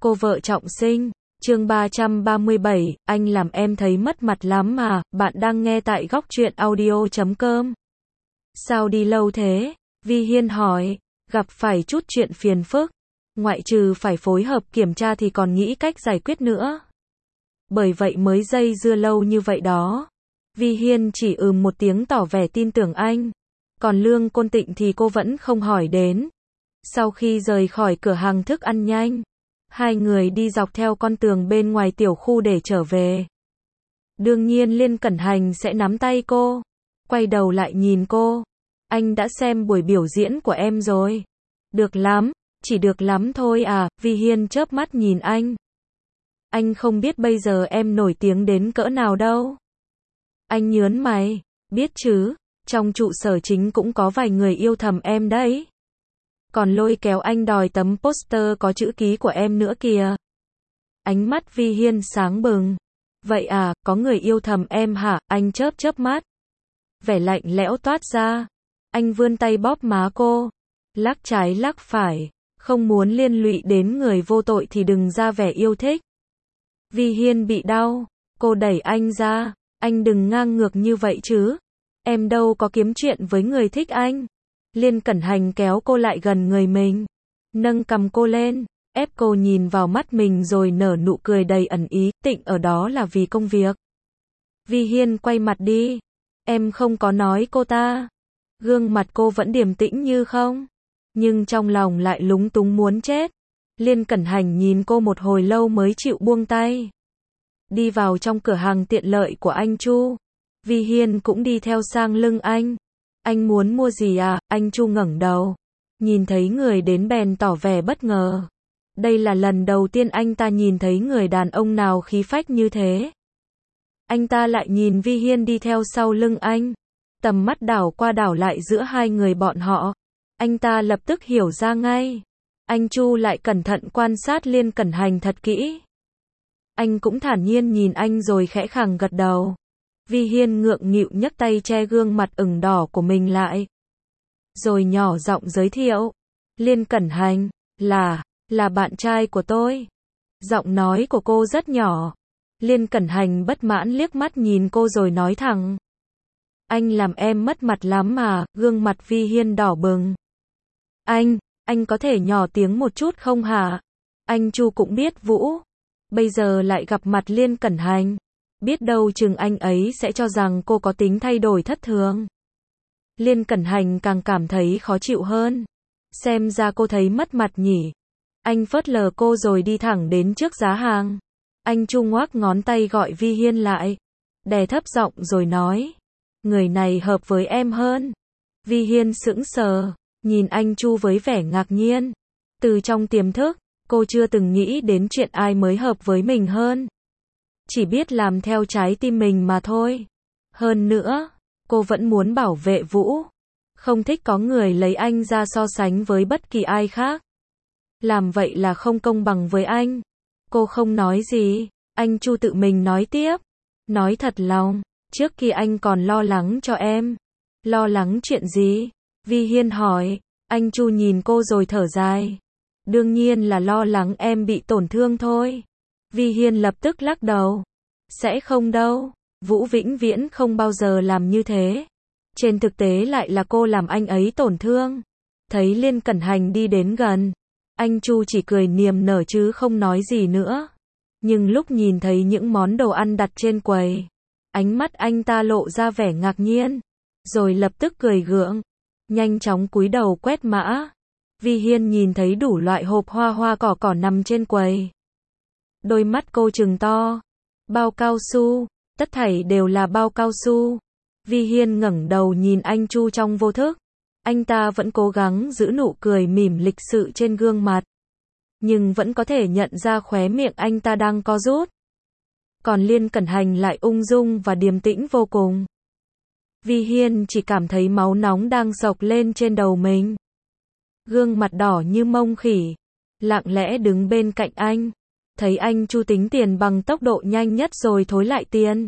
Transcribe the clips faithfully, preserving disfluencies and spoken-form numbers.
Cô vợ trọng sinh, chương ba trăm ba mươi bảy, anh làm em thấy mất mặt lắm mà, bạn đang nghe tại góc truyện audio chấm com. Sao đi lâu thế? Vi Hiên hỏi, gặp phải chút chuyện phiền phức, ngoại trừ phải phối hợp kiểm tra thì còn nghĩ cách giải quyết nữa. Bởi vậy mới dây dưa lâu như vậy đó. Vi Hiên chỉ ừm một tiếng tỏ vẻ tin tưởng anh. Còn Lương Côn Tịnh thì cô vẫn không hỏi đến. Sau khi rời khỏi cửa hàng thức ăn nhanh, hai người đi dọc theo con tường bên ngoài tiểu khu để trở về. Đương nhiên Liên Cẩn Hành sẽ nắm tay cô, quay đầu lại nhìn cô. Anh đã xem buổi biểu diễn của em rồi. Được lắm, chỉ được lắm thôi à, Vi Hiên chớp mắt nhìn anh. Anh không biết bây giờ em nổi tiếng đến cỡ nào đâu. Anh nhớn mày, biết chứ, trong trụ sở chính cũng có vài người yêu thầm em đấy. Còn lôi kéo anh đòi tấm poster có chữ ký của em nữa kìa. Ánh mắt Vi Hiên sáng bừng. Vậy à, có người yêu thầm em hả? Anh chớp chớp mắt. Vẻ lạnh lẽo toát ra. Anh vươn tay bóp má cô. Lắc trái lắc phải. Không muốn liên lụy đến người vô tội thì đừng ra vẻ yêu thích. Vi Hiên bị đau. Cô đẩy anh ra. Anh đừng ngang ngược như vậy chứ. Em đâu có kiếm chuyện với người thích anh. Liên Cẩn Hành kéo cô lại gần người mình, nâng cằm cô lên, ép cô nhìn vào mắt mình rồi nở nụ cười đầy ẩn ý, Tịnh ở đó là vì công việc. Vi Hiên quay mặt đi, em không có nói cô ta. Gương mặt cô vẫn điềm tĩnh như không, nhưng trong lòng lại lúng túng muốn chết. Liên Cẩn Hành nhìn cô một hồi lâu mới chịu buông tay. Đi vào trong cửa hàng tiện lợi của anh Chu, Vi Hiên cũng đi theo sang lưng anh. Anh muốn mua gì à? Anh Chu ngẩng đầu. Nhìn thấy người đến bèn tỏ vẻ bất ngờ. Đây là lần đầu tiên anh ta nhìn thấy người đàn ông nào khí phách như thế. Anh ta lại nhìn Vi Hiên đi theo sau lưng anh. Tầm mắt đảo qua đảo lại giữa hai người bọn họ. Anh ta lập tức hiểu ra ngay. Anh Chu lại cẩn thận quan sát Liên Cẩn Hành thật kỹ. Anh cũng thản nhiên nhìn anh rồi khẽ khàng gật đầu. Vi Hiên ngượng nghịu nhấc tay che gương mặt ửng đỏ của mình lại. Rồi nhỏ giọng giới thiệu. Liên Cẩn Hành, là, là bạn trai của tôi. Giọng nói của cô rất nhỏ. Liên Cẩn Hành bất mãn liếc mắt nhìn cô rồi nói thẳng. Anh làm em mất mặt lắm mà, gương mặt Vi Hiên đỏ bừng. Anh, anh có thể nhỏ tiếng một chút không hả? Anh Chu cũng biết Vũ. Bây giờ lại gặp mặt Liên Cẩn Hành. Biết đâu chừng anh ấy sẽ cho rằng cô có tính thay đổi thất thường. Liên Cẩn Hành càng cảm thấy khó chịu hơn. Xem ra cô thấy mất mặt nhỉ. Anh phớt lờ cô rồi đi thẳng đến trước giá hàng. Anh Chu ngoác ngón tay gọi Vi Hiên lại. Đè thấp giọng rồi nói. Người này hợp với em hơn. Vi Hiên sững sờ. Nhìn anh Chu với vẻ ngạc nhiên. Từ trong tiềm thức, cô chưa từng nghĩ đến chuyện ai mới hợp với mình hơn. Chỉ biết làm theo trái tim mình mà thôi. Hơn nữa, cô vẫn muốn bảo vệ Vũ. Không thích có người lấy anh ra so sánh với bất kỳ ai khác. Làm vậy là không công bằng với anh. Cô không nói gì. Anh Chu tự mình nói tiếp. Nói thật lòng, trước khi anh còn lo lắng cho em. Lo lắng chuyện gì? Vi Hiên hỏi. Anh Chu nhìn cô rồi thở dài. Đương nhiên là lo lắng em bị tổn thương thôi. Vi Hiên lập tức lắc đầu. Sẽ không đâu. Vũ vĩnh viễn không bao giờ làm như thế. Trên thực tế lại là cô làm anh ấy tổn thương. Thấy Liên Cẩn Hành đi đến gần. Anh Chu chỉ cười niềm nở chứ không nói gì nữa. Nhưng lúc nhìn thấy những món đồ ăn đặt trên quầy. Ánh mắt anh ta lộ ra vẻ ngạc nhiên. Rồi lập tức cười gượng. Nhanh chóng cúi đầu quét mã. Vi Hiên nhìn thấy đủ loại hộp hoa hoa cỏ cỏ nằm trên quầy. Đôi mắt cô trừng to. Bao cao su, tất thảy đều là bao cao su. Vi Hiên ngẩng đầu nhìn anh Chu trong vô thức. Anh ta vẫn cố gắng giữ nụ cười mỉm lịch sự trên gương mặt. Nhưng vẫn có thể nhận ra khóe miệng anh ta đang co rút. Còn Liên Cẩn Hành lại ung dung và điềm tĩnh vô cùng. Vi Hiên chỉ cảm thấy máu nóng đang sộc lên trên đầu mình. Gương mặt đỏ như mông khỉ. Lặng lẽ đứng bên cạnh anh. Thấy anh Chu tính tiền bằng tốc độ nhanh nhất rồi thối lại tiền.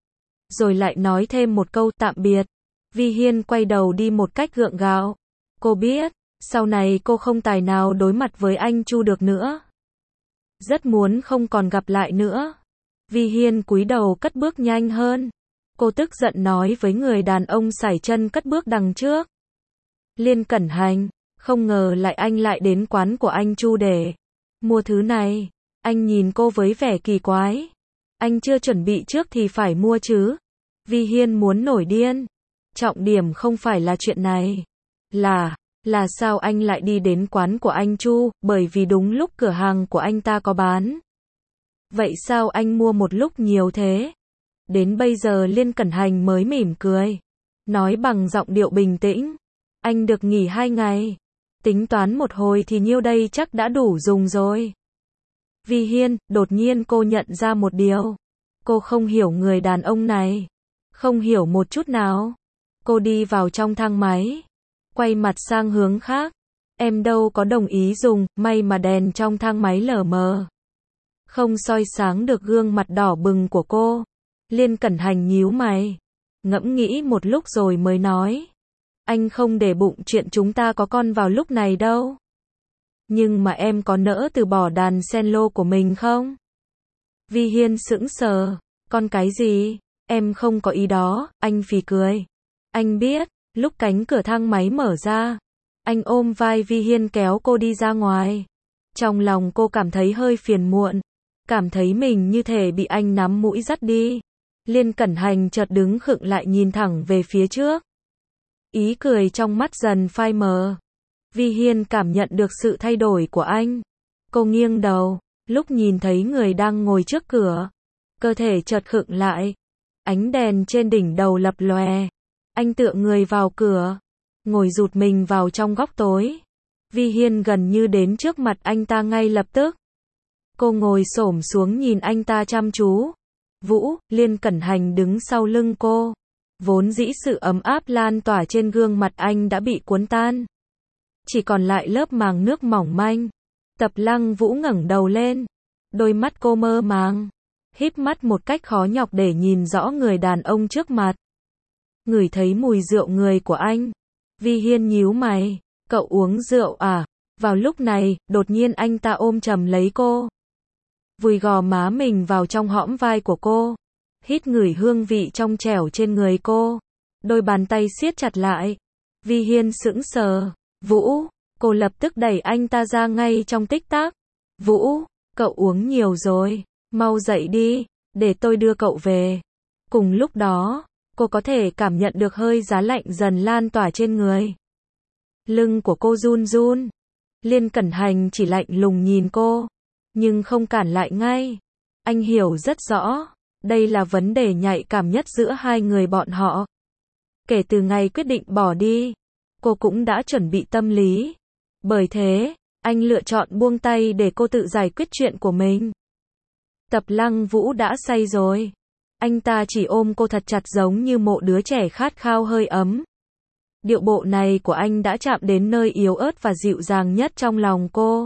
Rồi lại nói thêm một câu tạm biệt. Vi Hiên quay đầu đi một cách gượng gạo. Cô biết, sau này cô không tài nào đối mặt với anh Chu được nữa. rất muốn không còn gặp lại nữa. Vi Hiên cúi đầu cất bước nhanh hơn. Cô tức giận nói với người đàn ông sải chân cất bước đằng trước. Liên Cẩn Hành, không ngờ lại anh lại đến quán của anh Chu để mua thứ này. Anh nhìn cô với vẻ kỳ quái. Anh chưa chuẩn bị trước thì phải mua chứ. Vi Hiên muốn nổi điên. Trọng điểm không phải là chuyện này. Là, là sao anh lại đi đến quán của anh Chu, bởi vì đúng lúc cửa hàng của anh ta có bán. Vậy sao anh mua một lúc nhiều thế? Đến bây giờ Liên Cẩn Hành mới mỉm cười. Nói bằng giọng điệu bình tĩnh. Anh được nghỉ hai ngày. Tính toán một hồi thì nhiêu đây chắc đã đủ dùng rồi. Vi Hiên, đột nhiên cô nhận ra một điều. Cô không hiểu người đàn ông này. Không hiểu một chút nào. Cô đi vào trong thang máy. Quay mặt sang hướng khác. Em đâu có đồng ý dùng, may mà đèn trong thang máy lờ mờ. Không soi sáng được gương mặt đỏ bừng của cô. Liên Cẩn Hành nhíu mày. Ngẫm nghĩ một lúc rồi mới nói. Anh không để bụng chuyện chúng ta có con vào lúc này đâu. Nhưng mà em có nỡ từ bỏ đàn cello của mình không? Vi Hiên sững sờ. Con cái gì? Em không có ý đó, anh phì cười. Anh biết, lúc cánh cửa thang máy mở ra, anh ôm vai Vi Hiên kéo cô đi ra ngoài. Trong lòng cô cảm thấy hơi phiền muộn. Cảm thấy mình như thể bị anh nắm mũi dắt đi. Liên Cẩn Hành chợt đứng khựng lại nhìn thẳng về phía trước. Ý cười trong mắt dần phai mờ. Vi Hiên cảm nhận được sự thay đổi của anh. Cô nghiêng đầu, lúc nhìn thấy người đang ngồi trước cửa. Cơ thể chợt khựng lại. Ánh đèn trên đỉnh đầu lập lòe. Anh tựa người vào cửa. Ngồi rụt mình vào trong góc tối. Vi Hiên gần như đến trước mặt anh ta ngay lập tức. Cô ngồi xổm xuống nhìn anh ta chăm chú. Vũ, Liên Cẩn Hành đứng sau lưng cô. Vốn dĩ sự ấm áp lan tỏa trên gương mặt anh đã bị cuốn tan. Chỉ còn lại lớp màng nước mỏng manh. Tập Lăng Vũ ngẩng đầu lên. Đôi mắt cô mơ màng. Híp mắt một cách khó nhọc để nhìn rõ người đàn ông trước mặt. Ngửi thấy mùi rượu người của anh. Vi Hiên nhíu mày. Cậu uống rượu à? Vào lúc này, đột nhiên anh ta ôm chầm lấy cô. Vùi gò má mình vào trong hõm vai của cô. Hít ngửi hương vị trong trẻo trên người cô. Đôi bàn tay siết chặt lại. Vi Hiên sững sờ. Vũ, cô lập tức đẩy anh ta ra ngay trong tích tắc. Vũ, cậu uống nhiều rồi. Mau dậy đi, để tôi đưa cậu về. Cùng lúc đó, cô có thể cảm nhận được hơi giá lạnh dần lan tỏa trên người. Lưng của cô run run. Liên Cẩn Hành chỉ lạnh lùng nhìn cô. Nhưng không cản lại ngay. Anh hiểu rất rõ. Đây là vấn đề nhạy cảm nhất giữa hai người bọn họ. Kể từ ngày quyết định bỏ đi, cô cũng đã chuẩn bị tâm lý. Bởi thế, anh lựa chọn buông tay để cô tự giải quyết chuyện của mình. Tập Lăng Vũ đã say rồi. Anh ta chỉ ôm cô thật chặt giống như một đứa trẻ khát khao hơi ấm. Điệu bộ này của anh đã chạm đến nơi yếu ớt và dịu dàng nhất trong lòng cô.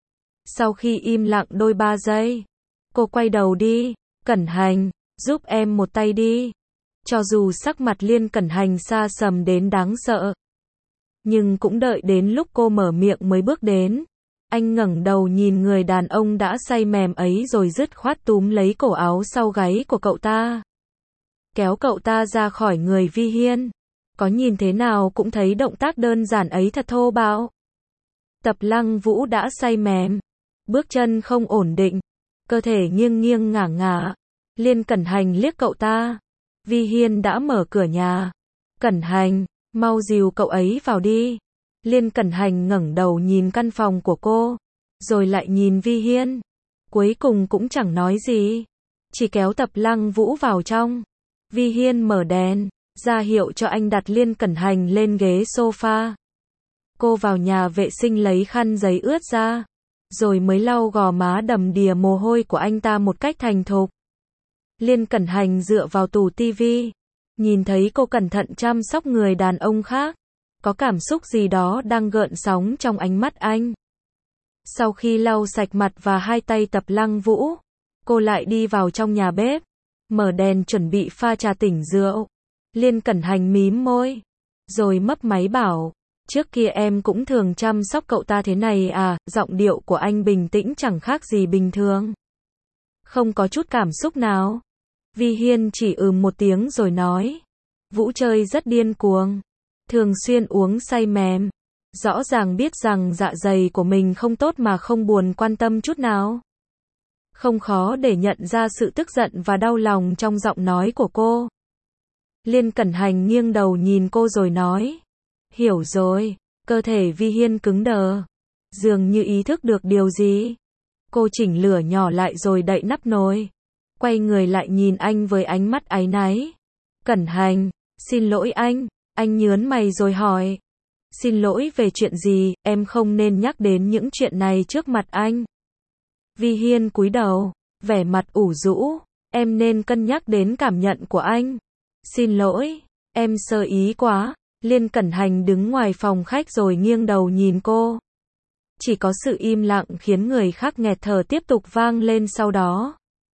Sau khi im lặng đôi ba giây, cô quay đầu đi. Cẩn Hành, giúp em một tay đi. Cho dù sắc mặt Liên Cẩn Hành xa sầm đến đáng sợ, nhưng cũng đợi đến lúc cô mở miệng mới bước đến. Anh ngẩng đầu nhìn người đàn ông đã say mềm ấy rồi dứt khoát túm lấy cổ áo sau gáy của cậu ta. Kéo cậu ta ra khỏi người Vi Hiên. Có nhìn thế nào cũng thấy động tác đơn giản ấy thật thô bạo. Tập Lăng Vũ đã say mềm. Bước chân không ổn định. Cơ thể nghiêng nghiêng ngả ngả. Liên Cẩn Hành liếc cậu ta. Vi Hiên đã mở cửa nhà. Cẩn Hành, mau dìu cậu ấy vào đi. Liên Cẩn Hành ngẩng đầu nhìn căn phòng của cô. Rồi lại nhìn Vi Hiên. Cuối cùng cũng chẳng nói gì. Chỉ kéo Tập Lăng Vũ vào trong. Vi Hiên mở đèn. Ra hiệu cho anh đặt Liên Cẩn Hành lên ghế sofa. Cô vào nhà vệ sinh lấy khăn giấy ướt ra. Rồi mới lau gò má đầm đìa mồ hôi của anh ta một cách thành thục. Liên Cẩn Hành dựa vào tủ tivi. Nhìn thấy cô cẩn thận chăm sóc người đàn ông khác. Có cảm xúc gì đó đang gợn sóng trong ánh mắt anh. Sau khi lau sạch mặt và hai tay Tập Lăng Vũ, cô lại đi vào trong nhà bếp. Mở đèn chuẩn bị pha trà tỉnh rượu. Liên Cẩn Hành mím môi. Rồi mấp máy bảo. Trước kia em cũng thường chăm sóc cậu ta thế này à, giọng điệu của anh bình tĩnh chẳng khác gì bình thường. Không có chút cảm xúc nào. Vi Hiên chỉ ừm một tiếng rồi nói. Vũ chơi rất điên cuồng. Thường xuyên uống say mềm. Rõ ràng biết rằng dạ dày của mình không tốt mà không buồn quan tâm chút nào. Không khó để nhận ra sự tức giận và đau lòng trong giọng nói của cô. Liên Cẩn Hành nghiêng đầu nhìn cô rồi nói. Hiểu rồi. Cơ thể Vi Hiên cứng đờ. Dường như ý thức được điều gì. Cô chỉnh lửa nhỏ lại rồi đậy nắp nồi. Quay người lại nhìn anh với ánh mắt áy náy. Cẩn Hành, xin lỗi anh. Anh nhớn mày rồi hỏi. Xin lỗi về chuyện gì, em không nên nhắc đến những chuyện này trước mặt anh. Vi Hiên cúi đầu, vẻ mặt ủ rũ. Em nên cân nhắc đến cảm nhận của anh. Xin lỗi, em sơ ý quá. Liên Cẩn Hành đứng ngoài phòng khách rồi nghiêng đầu nhìn cô. Chỉ có sự im lặng khiến người khác nghẹt thở tiếp tục vang lên sau đó.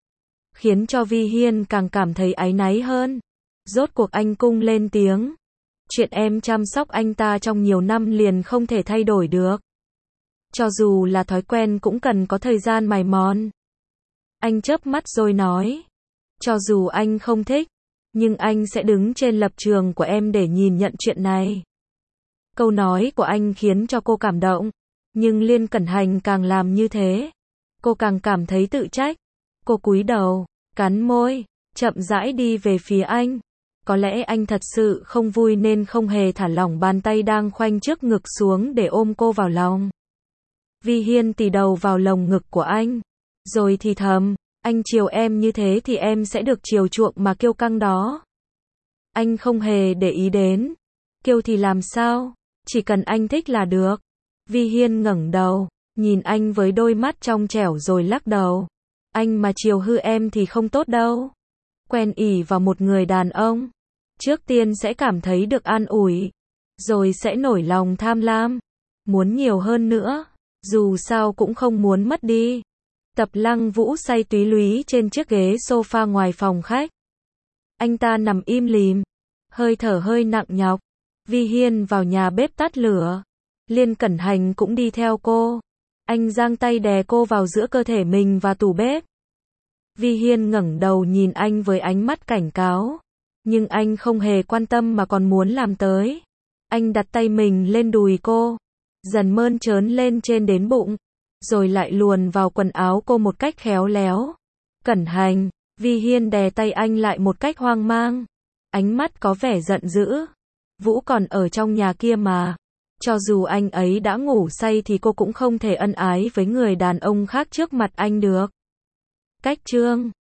Khiến cho Vi Hiên càng cảm thấy áy náy hơn. Rốt cuộc anh cung lên tiếng. Chuyện em chăm sóc anh ta trong nhiều năm liền không thể thay đổi được. Cho dù là thói quen cũng cần có thời gian mài mòn. Anh chớp mắt rồi nói. Cho dù anh không thích, nhưng anh sẽ đứng trên lập trường của em để nhìn nhận chuyện này. Câu nói của anh khiến cho cô cảm động. Nhưng Liên Cẩn Hành càng làm như thế, cô càng cảm thấy tự trách. Cô cúi đầu, cắn môi, chậm rãi đi về phía anh. Có lẽ anh thật sự không vui nên không hề thả lỏng bàn tay đang khoanh trước ngực xuống để ôm cô vào lòng. Vi Hiên tì đầu vào lồng ngực của anh, rồi thì thầm, anh chiều em như thế thì em sẽ được chiều chuộng mà kiêu căng đó. Anh không hề để ý đến. Kiêu thì làm sao? Chỉ cần anh thích là được. Vi Hiên ngẩng đầu, nhìn anh với đôi mắt trong trẻo rồi lắc đầu. Anh mà chiều hư em thì không tốt đâu. Quen ỉ vào một người đàn ông, trước tiên sẽ cảm thấy được an ủi, rồi sẽ nổi lòng tham lam, muốn nhiều hơn nữa, dù sao cũng không muốn mất đi. Tập Lăng Vũ say túy lúy trên chiếc ghế sofa ngoài phòng khách. Anh ta nằm im lìm, hơi thở hơi nặng nhọc. Vi Hiên vào nhà bếp tắt lửa. Liên Cẩn Hành cũng đi theo cô. Anh giang tay đè cô vào giữa cơ thể mình và tủ bếp. Vi Hiên ngẩng đầu nhìn anh với ánh mắt cảnh cáo. Nhưng anh không hề quan tâm mà còn muốn làm tới. Anh đặt tay mình lên đùi cô, dần mơn trớn lên trên đến bụng, rồi lại luồn vào quần áo cô một cách khéo léo. Cẩn Hành, Vi Hiên đè tay anh lại một cách hoang mang. Ánh mắt có vẻ giận dữ. Vũ còn ở trong nhà kia mà. Cho dù anh ấy đã ngủ say thì cô cũng không thể ân ái với người đàn ông khác trước mặt anh được. Cách chương